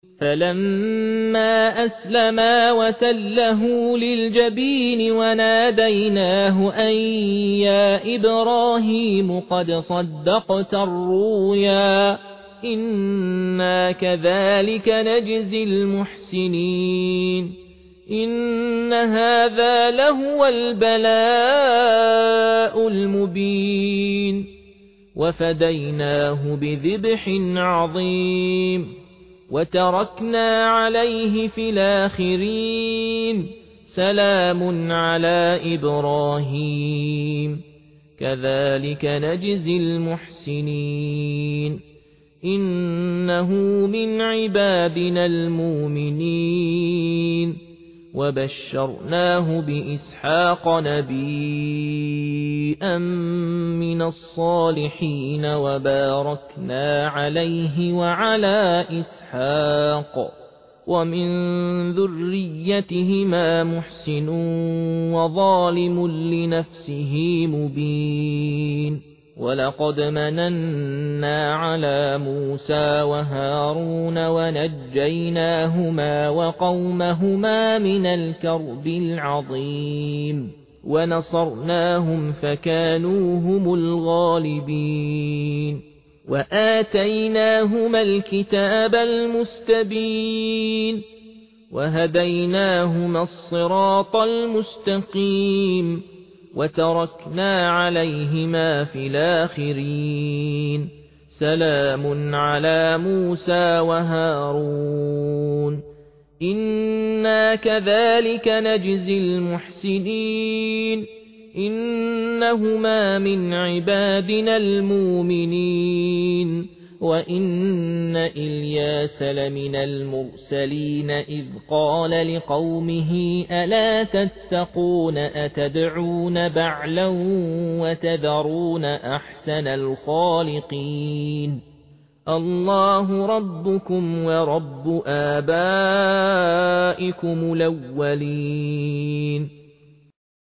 فلما أسلما وتله للجبين وناديناه أن يا إبراهيم قد صدقت الرؤيا إنا كذلك نجزي المحسنين إن هذا لهو البلاء المبين وفديناه بذبح عظيم وتركنا عليه في الآخرين سلام على إبراهيم كذلك نجزي المحسنين إنه من عبادنا المؤمنين وبشرناه بإسحاق نبيا من الصالحين وباركنا عليه وعلى إسحاق ومن ذريتهما محسن وظالم لنفسه مبين ولقد مننا على موسى وهارون ونجيناهما وقومهما من الكرب العظيم ونصرناهم فكانوا هم الغالبين وآتيناهما الكتاب المستبين وهديناهما الصراط المستقيم وتركنا عليهما في الآخرين سلام على موسى وهارون إنا كذلك نجزي المحسنين إنهما من عبادنا المؤمنين وإن إلياس لمن المرسلين إذ قال لقومه ألا تتقون أتدعون بعلا وتذرون أحسن الخالقين الله ربكم ورب آبائكم الأولين